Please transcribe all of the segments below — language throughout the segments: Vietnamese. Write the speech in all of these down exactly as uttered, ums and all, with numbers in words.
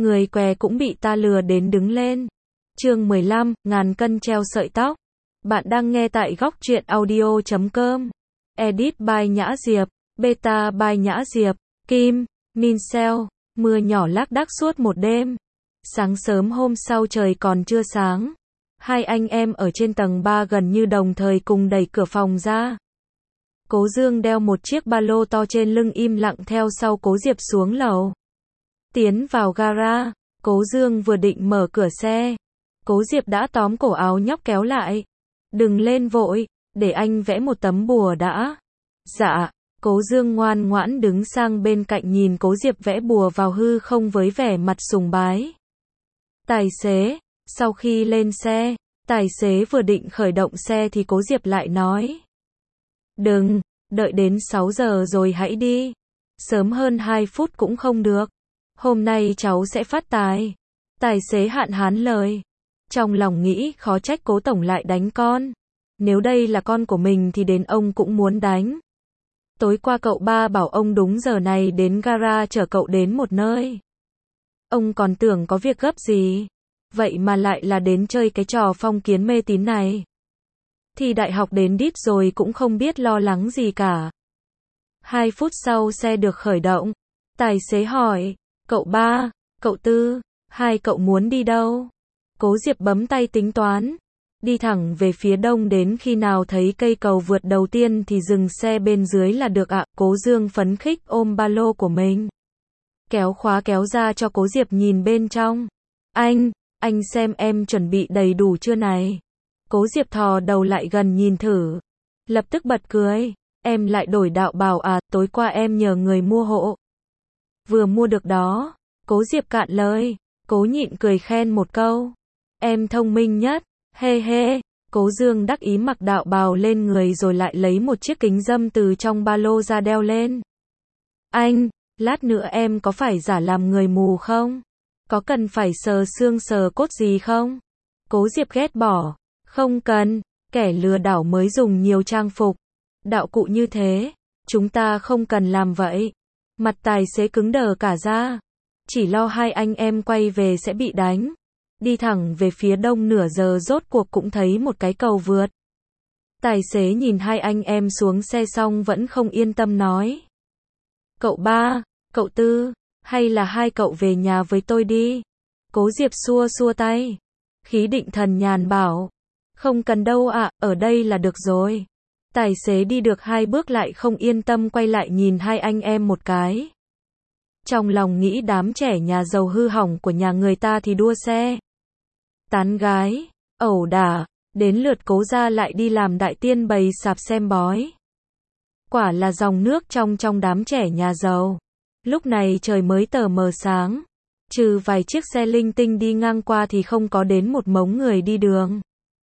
Người què cũng bị ta lừa đến đứng lên. Chương mười lăm, ngàn cân treo sợi tóc. Bạn đang nghe tại góc truyện audio chấm com. Edit by Nhã Diệp, Beta by Nhã Diệp, Kim, Minsell. Mưa nhỏ lác đác suốt một đêm. Sáng sớm hôm sau trời còn chưa sáng. Hai anh em ở trên tầng ba gần như đồng thời cùng đẩy cửa phòng ra. Cố Dương đeo một chiếc ba lô to trên lưng im lặng theo sau Cố Diệp xuống lầu. Tiến vào gara, Cố Dương vừa định mở cửa xe. Cố Diệp đã tóm cổ áo nhóc kéo lại. Đừng lên vội, để anh vẽ một tấm bùa đã. Dạ, Cố Dương ngoan ngoãn đứng sang bên cạnh nhìn Cố Diệp vẽ bùa vào hư không với vẻ mặt sùng bái. Tài xế, sau khi lên xe, tài xế vừa định khởi động xe thì Cố Diệp lại nói. Đừng, đợi đến sáu giờ rồi hãy đi. Sớm hơn hai phút cũng không được. Hôm nay cháu sẽ phát tài. Tài xế hạn hán lời. Trong lòng nghĩ khó trách Cố tổng lại đánh con. Nếu đây là con của mình thì đến ông cũng muốn đánh. Tối qua cậu ba bảo ông đúng giờ này đến gara chở cậu đến một nơi. Ông còn tưởng có việc gấp gì. Vậy mà lại là đến chơi cái trò phong kiến mê tín này. Thì đại học đến đít rồi cũng không biết lo lắng gì cả. Hai phút sau xe được khởi động. Tài xế hỏi, cậu ba, cậu tư, hai cậu muốn đi đâu? Cố Diệp bấm tay tính toán. Đi thẳng về phía đông đến khi nào thấy cây cầu vượt đầu tiên thì dừng xe bên dưới là được ạ. Cố Dương phấn khích ôm ba lô của mình. Kéo khóa kéo ra cho Cố Diệp nhìn bên trong. Anh, anh xem em chuẩn bị đầy đủ chưa này? Cố Diệp thò đầu lại gần nhìn thử. Lập tức bật cười. Em lại đổi đạo bào à, tối qua em nhờ người mua hộ. Vừa mua được đó. Cố Diệp cạn lời. Cố nhịn cười khen một câu. Em thông minh nhất. Hê hê. Cố Dương đắc ý mặc đạo bào lên người rồi lại lấy một chiếc kính râm từ trong ba lô ra đeo lên. Anh, lát nữa em có phải giả làm người mù không? Có cần phải sờ xương sờ cốt gì không? Cố Diệp ghét bỏ. Không cần, kẻ lừa đảo mới dùng nhiều trang phục. Đạo cụ như thế, chúng ta không cần làm vậy. Mặt tài xế cứng đờ cả ra. Chỉ lo hai anh em quay về sẽ bị đánh. Đi thẳng về phía đông nửa giờ rốt cuộc cũng thấy một cái cầu vượt. Tài xế nhìn hai anh em xuống xe xong vẫn không yên tâm nói. Cậu ba, cậu tư, hay là hai cậu về nhà với tôi đi. Cố Diệp xua xua tay. Khí định thần nhàn bảo. Không cần đâu ạ, à, ở đây là được rồi. Tài xế đi được hai bước lại không yên tâm quay lại nhìn hai anh em một cái. Trong lòng nghĩ đám trẻ nhà giàu hư hỏng của nhà người ta thì đua xe. Tán gái, ẩu đả, đến lượt Cố gia lại đi làm đại tiên bày sạp xem bói. Quả là dòng nước trong trong đám trẻ nhà giàu. Lúc này trời mới tờ mờ sáng. Trừ vài chiếc xe linh tinh đi ngang qua thì không có đến một mống người đi đường.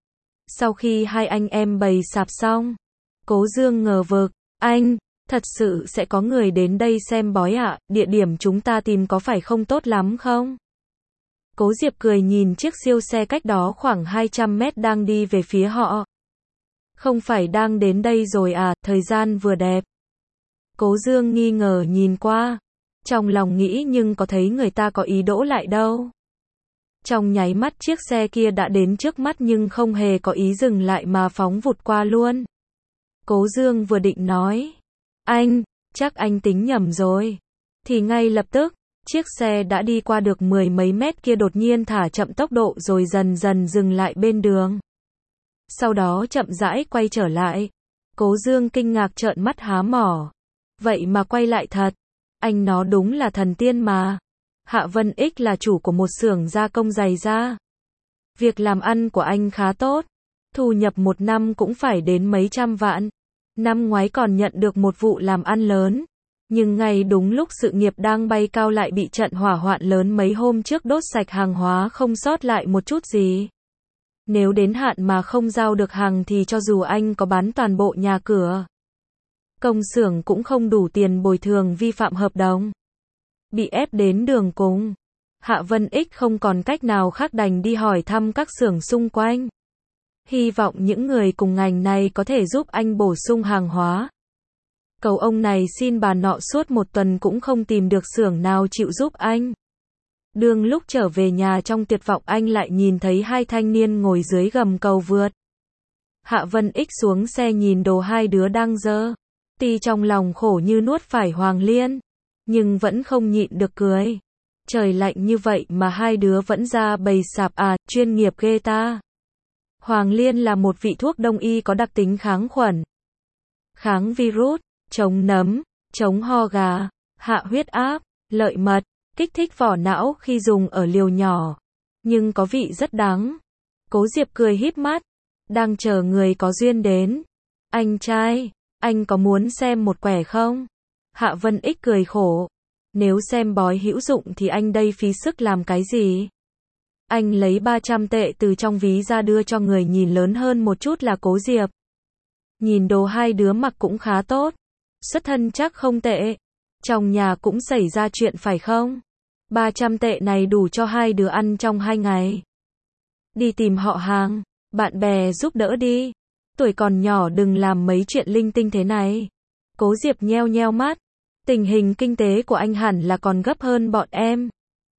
Sau khi hai anh em bày sạp xong, Cố Dương ngờ vực, anh, thật sự sẽ có người đến đây xem bói ạ, à? Địa điểm chúng ta tìm có phải không tốt lắm không? Cố Diệp cười nhìn chiếc siêu xe cách đó khoảng hai trăm mét đang đi về phía họ. Không phải đang đến đây rồi à, thời gian vừa đẹp. Cố Dương nghi ngờ nhìn qua. Trong lòng nghĩ nhưng có thấy người ta có ý đỗ lại đâu. Trong nháy mắt chiếc xe kia đã đến trước mắt nhưng không hề có ý dừng lại mà phóng vụt qua luôn. Cố Dương vừa định nói. Anh, chắc anh tính nhầm rồi. Thì ngay lập tức, chiếc xe đã đi qua được mười mấy mét kia đột nhiên thả chậm tốc độ rồi dần dần dừng lại bên đường. Sau đó chậm rãi quay trở lại. Cố Dương kinh ngạc trợn mắt há mỏ. Vậy mà quay lại thật. Anh nó đúng là thần tiên mà. Hạ Vân Ích là chủ của một xưởng gia công giày da. Việc làm ăn của anh khá tốt. Thu nhập một năm cũng phải đến mấy trăm vạn. Năm ngoái còn nhận được một vụ làm ăn lớn. Nhưng ngay đúng lúc sự nghiệp đang bay cao lại bị trận hỏa hoạn lớn mấy hôm trước đốt sạch hàng hóa không sót lại một chút gì. Nếu đến hạn mà không giao được hàng thì cho dù anh có bán toàn bộ nhà cửa, công xưởng cũng không đủ tiền bồi thường vi phạm hợp đồng. Bị ép đến đường cùng. Hạ Vân Ích không còn cách nào khác đành đi hỏi thăm các xưởng xung quanh. Hy vọng những người cùng ngành này có thể giúp anh bổ sung hàng hóa. Cầu ông này xin bà nọ suốt một tuần cũng không tìm được xưởng nào chịu giúp anh. Đương lúc trở về nhà trong tuyệt vọng anh lại nhìn thấy hai thanh niên ngồi dưới gầm cầu vượt. Hạ Vân Ích xuống xe nhìn đồ hai đứa đang dơ. Tuy trong lòng khổ như nuốt phải Hoàng Liên, nhưng vẫn không nhịn được cười. Trời lạnh như vậy mà hai đứa vẫn ra bày sạp à, chuyên nghiệp ghê ta. Hoàng Liên là một vị thuốc đông y có đặc tính kháng khuẩn, kháng virus, chống nấm, chống ho gà, hạ huyết áp, lợi mật, kích thích vỏ não khi dùng ở liều nhỏ, nhưng có vị rất đắng. Cố Diệp cười híp mắt, đang chờ người có duyên đến. Anh trai, anh có muốn xem một quẻ không? Hạ Vân Ích cười khổ. Nếu xem bói hữu dụng thì anh đây phí sức làm cái gì? Anh lấy ba trăm tệ từ trong ví ra đưa cho người nhìn lớn hơn một chút là Cố Diệp. Nhìn đồ hai đứa mặc cũng khá tốt. Xuất thân chắc không tệ. Trong nhà cũng xảy ra chuyện phải không? ba trăm tệ này đủ cho hai đứa ăn trong hai ngày. Đi tìm họ hàng, bạn bè giúp đỡ đi. Tuổi còn nhỏ đừng làm mấy chuyện linh tinh thế này. Cố Diệp nheo nheo mắt. Tình hình kinh tế của anh hẳn là còn gấp hơn bọn em.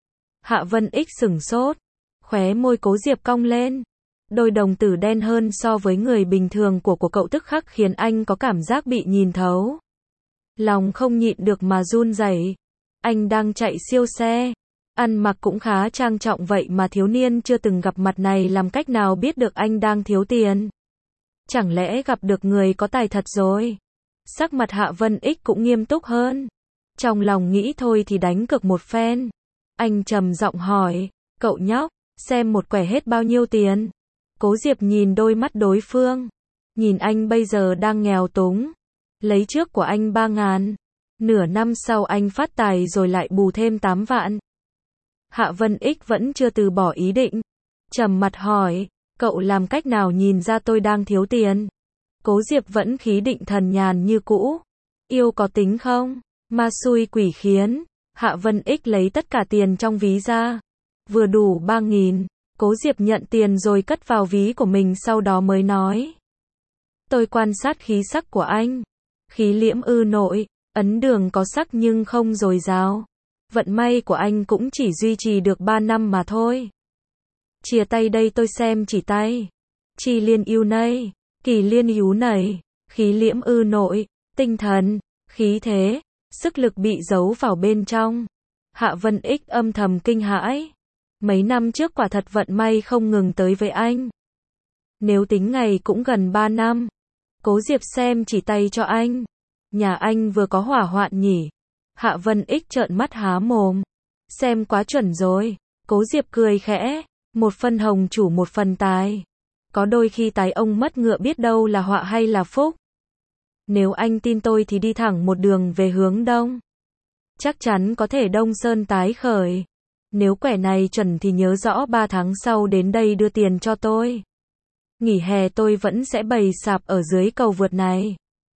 Hạ Vân Ích sửng sốt. Khóe môi Cố Diệp cong lên. Đôi đồng tử đen hơn so với người bình thường của của cậu tức khắc khiến anh có cảm giác bị nhìn thấu. Lòng không nhịn được mà run rẩy. Anh đang chạy siêu xe. Ăn mặc cũng khá trang trọng vậy mà thiếu niên chưa từng gặp mặt này làm cách nào biết được anh đang thiếu tiền. Chẳng lẽ gặp được người có tài thật rồi? Sắc mặt Hạ Vân Ích cũng nghiêm túc hơn. Trong lòng nghĩ thôi thì đánh cược một phen. Anh trầm giọng hỏi, cậu nhóc, xem một quẻ hết bao nhiêu tiền? Cố Diệp nhìn đôi mắt đối phương. Nhìn anh bây giờ đang nghèo túng. Lấy trước của anh ba ngàn. Nửa năm sau anh phát tài rồi lại bù thêm tám vạn. Hạ Vân Ích vẫn chưa từ bỏ ý định. Trầm mặt hỏi, cậu làm cách nào nhìn ra tôi đang thiếu tiền? Cố Diệp vẫn khí định thần nhàn như cũ. Yêu có tính không? Ma xui quỷ khiến. Hạ Vân Ích lấy tất cả tiền trong ví ra. Vừa đủ ba nghìn. Cố Diệp nhận tiền rồi cất vào ví của mình sau đó mới nói. Tôi quan sát khí sắc của anh. Khí liễm ư nội. Ấn đường có sắc nhưng không dồi dào. Vận may của anh cũng chỉ duy trì được ba năm mà thôi. Chia tay đây tôi xem chỉ tay. Chi liên yêu nây. Kỳ liên hú nảy, khí liễm ư nội, tinh thần, khí thế, sức lực bị giấu vào bên trong. Hạ Vân Ích âm thầm kinh hãi. Mấy năm trước quả thật vận may không ngừng tới với anh. Nếu tính ngày cũng gần ba năm. Cố Diệp xem chỉ tay cho anh. Nhà anh vừa có hỏa hoạn nhỉ? Hạ Vân Ích trợn mắt há mồm. Xem quá chuẩn rồi. Cố Diệp cười khẽ. Một phần hồng chủ một phần tài. Có đôi khi tài ông mất ngựa biết đâu là họa hay là phúc. Nếu anh tin tôi thì đi thẳng một đường về hướng đông. Chắc chắn có thể Đông Sơn tái khởi. Nếu quẻ này chuẩn thì nhớ rõ ba tháng sau đến đây đưa tiền cho tôi. Nghỉ hè tôi vẫn sẽ bày sạp ở dưới cầu vượt này.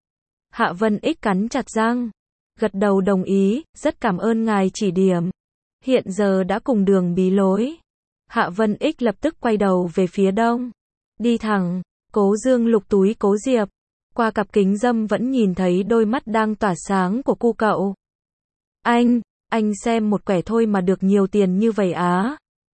Hạ Vân Ích cắn chặt răng. Gật đầu đồng ý, rất cảm ơn ngài chỉ điểm. Hiện giờ đã cùng đường bí lối. Hạ Vân Ích lập tức quay đầu về phía đông. Đi thẳng, Cố Dương lục túi Cố Diệp. Qua cặp kính râm vẫn nhìn thấy đôi mắt đang tỏa sáng của cu cậu. Anh, anh xem một quẻ thôi mà được nhiều tiền như vậy á.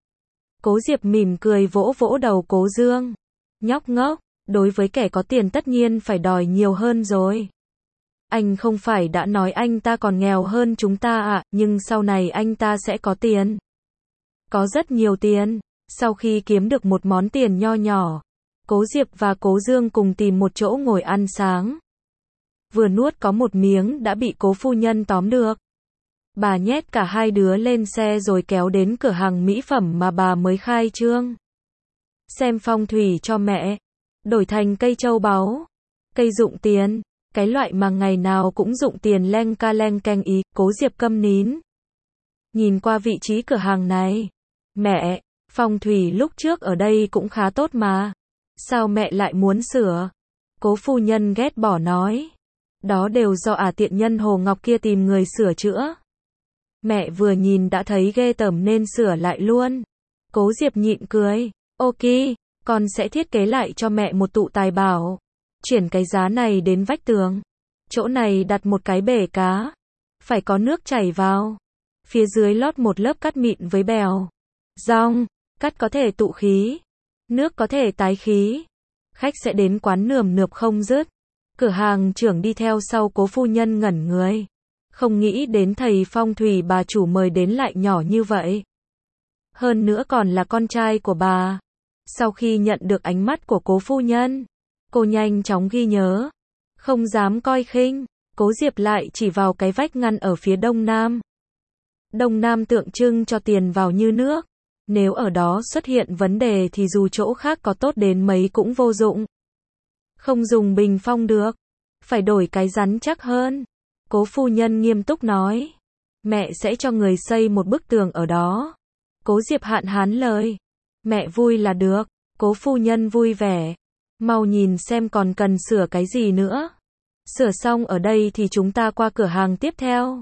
Cố Diệp mỉm cười vỗ vỗ đầu Cố Dương. Nhóc ngốc, đối với kẻ có tiền tất nhiên phải đòi nhiều hơn rồi. Anh không phải đã nói anh ta còn nghèo hơn chúng ta ạ, à, nhưng sau này anh ta sẽ có tiền. Có rất nhiều tiền. Sau khi kiếm được một món tiền nho nhỏ, Cố Diệp và Cố Dương cùng tìm một chỗ ngồi ăn sáng. Vừa nuốt có một miếng đã bị Cố phu nhân tóm được. Bà nhét cả hai đứa lên xe rồi kéo đến cửa hàng mỹ phẩm mà bà mới khai trương. Xem phong thủy cho mẹ. Đổi thành cây châu báu. Cây dụng tiền. Cái loại mà ngày nào cũng dụng tiền leng ca leng keng ý. Cố Diệp câm nín. Nhìn qua vị trí cửa hàng này. Mẹ, phong thủy lúc trước ở đây cũng khá tốt mà. Sao mẹ lại muốn sửa? Cố phu nhân ghét bỏ nói. Đó đều do ả tiện nhân Hồ Ngọc kia tìm người sửa chữa. Mẹ vừa nhìn đã thấy ghê tởm nên sửa lại luôn. Cố Diệp nhịn cười. Ok, con sẽ thiết kế lại cho mẹ một tụ tài bảo. Chuyển cái giá này đến vách tường. Chỗ này đặt một cái bể cá. Phải có nước chảy vào. phía dưới lót một lớp cắt mịn với bèo. Rong, cắt có thể tụ khí, nước có thể tái khí. Khách sẽ đến quán nườm nượp không dứt. Cửa hàng trưởng đi theo sau Cố phu nhân ngẩn người. Không nghĩ đến thầy phong thủy bà chủ mời đến lại nhỏ như vậy. Hơn nữa còn là con trai của bà. Sau khi nhận được ánh mắt của Cố phu nhân, cô nhanh chóng ghi nhớ. Không dám coi khinh, Cố Diệp lại chỉ vào cái vách ngăn ở phía đông nam. Đông nam tượng trưng cho tiền vào như nước. Nếu ở đó xuất hiện vấn đề thì dù chỗ khác có tốt đến mấy cũng vô dụng. Không dùng bình phong được. Phải đổi cái rắn chắc hơn. Cố phu nhân nghiêm túc nói. Mẹ sẽ cho người xây một bức tường ở đó. Cố Diệp hạn hán lời. Mẹ vui là được. Cố phu nhân vui vẻ. Mau nhìn xem còn cần sửa cái gì nữa. Sửa xong ở đây thì chúng ta qua cửa hàng tiếp theo.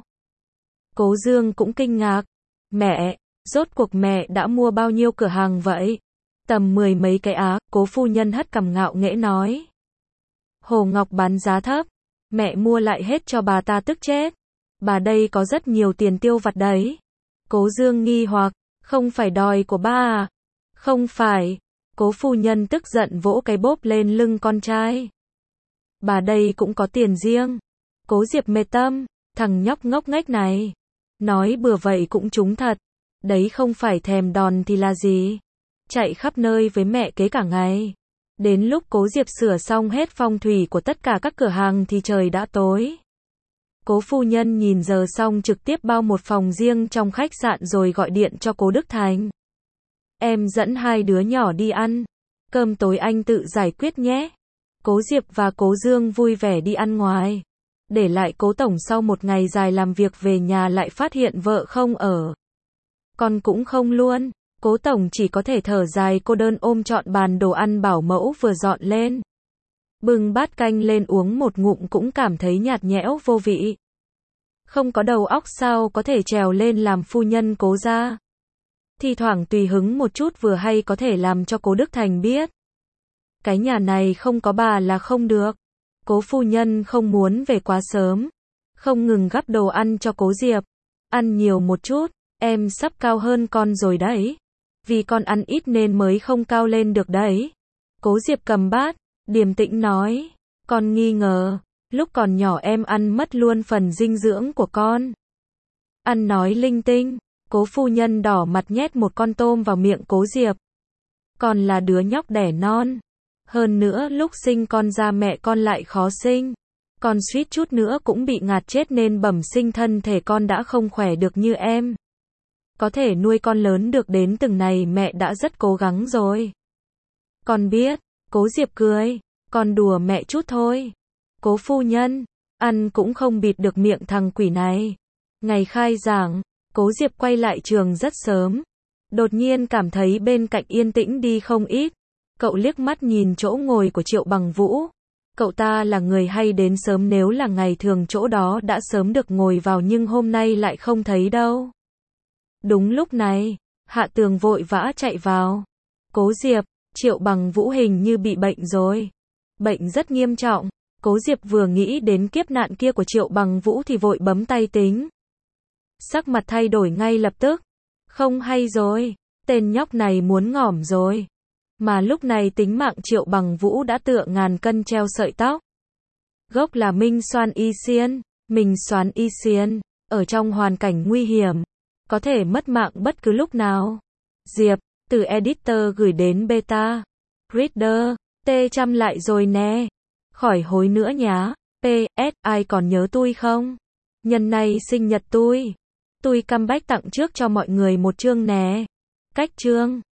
Cố Dương cũng kinh ngạc. Mẹ, rốt cuộc mẹ đã mua bao nhiêu cửa hàng vậy? Tầm mười mấy cái á, Cố phu nhân hất cằm ngạo nghễ nói. Hồ Ngọc bán giá thấp. Mẹ mua lại hết cho bà ta tức chết. Bà đây có rất nhiều tiền tiêu vặt đấy. Cố Dương nghi hoặc, không phải đòi của ba à? Không phải. Cố phu nhân tức giận vỗ cái bốp lên lưng con trai. Bà đây cũng có tiền riêng. Cố Diệp mệt tâm, thằng nhóc ngốc nghếch này. Nói bừa vậy cũng trúng thật. Đấy không phải thèm đòn thì là gì. Chạy khắp nơi với mẹ kế cả ngày. Đến lúc Cố Diệp sửa xong hết phong thủy của tất cả các cửa hàng thì trời đã tối. Cố phu nhân nhìn giờ xong trực tiếp bao một phòng riêng trong khách sạn rồi gọi điện cho Cố Đức Thành. Em dẫn hai đứa nhỏ đi ăn. Cơm tối anh tự giải quyết nhé. Cố Diệp và Cố Dương vui vẻ đi ăn ngoài. Để lại Cố Tổng sau một ngày dài làm việc về nhà lại phát hiện vợ không ở. Con cũng không luôn. Cố Tổng chỉ có thể thở dài cô đơn ôm trọn bàn đồ ăn bảo mẫu vừa dọn lên. Bưng bát canh lên uống một ngụm cũng cảm thấy nhạt nhẽo vô vị. Không có đầu óc sao có thể trèo lên làm phu nhân Cố gia. Thì thoảng tùy hứng một chút vừa hay có thể làm cho Cố Đức Thành biết. Cái nhà này không có bà là không được. Cố phu nhân không muốn về quá sớm. Không ngừng gắp đồ ăn cho Cố Diệp. Ăn nhiều một chút, em sắp cao hơn con rồi đấy. Vì con ăn ít nên mới không cao lên được đấy. Cố Diệp cầm bát, điềm tĩnh nói. Con nghi ngờ, lúc còn nhỏ em ăn mất luôn phần dinh dưỡng của con. Ăn nói linh tinh, Cố phu nhân đỏ mặt nhét một con tôm vào miệng Cố Diệp. Con là đứa nhóc đẻ non. Hơn nữa lúc sinh con ra mẹ con lại khó sinh. Con suýt chút nữa cũng bị ngạt chết nên bẩm sinh thân thể con đã không khỏe được như em. Có thể nuôi con lớn được đến từng này mẹ đã rất cố gắng rồi. Con biết, Cố Diệp cười, con đùa mẹ chút thôi. Cố phu nhân, ăn cũng không bịt được miệng thằng quỷ này. Ngày khai giảng, Cố Diệp quay lại trường rất sớm. Đột nhiên cảm thấy bên cạnh yên tĩnh đi không ít. Cậu liếc mắt nhìn chỗ ngồi của Triệu Bằng Vũ. Cậu ta là người hay đến sớm, nếu là ngày thường chỗ đó đã sớm được ngồi vào nhưng hôm nay lại không thấy đâu. Đúng lúc này, Hạ Tường vội vã chạy vào. Cố Diệp, Triệu Bằng Vũ hình như bị bệnh rồi. Bệnh rất nghiêm trọng. Cố Diệp vừa nghĩ đến kiếp nạn kia của Triệu Bằng Vũ thì vội bấm tay tính. Sắc mặt thay đổi ngay lập tức. Không hay rồi, tên nhóc này muốn ngỏm rồi. Mà lúc này tính mạng Triệu Bằng Vũ đã tựa ngàn cân treo sợi tóc. Gốc là Minh Soan Y Xiên, Minh Soán Y Xiên, ở trong hoàn cảnh nguy hiểm, có thể mất mạng bất cứ lúc nào. Diệp, từ editor gửi đến beta. Reader, T trăm lại rồi nè. Khỏi hối nữa nhá. pê ét, ai còn nhớ tui không? Nhân này sinh nhật tui. Tui comeback tặng trước cho mọi người một chương nè. Cách chương.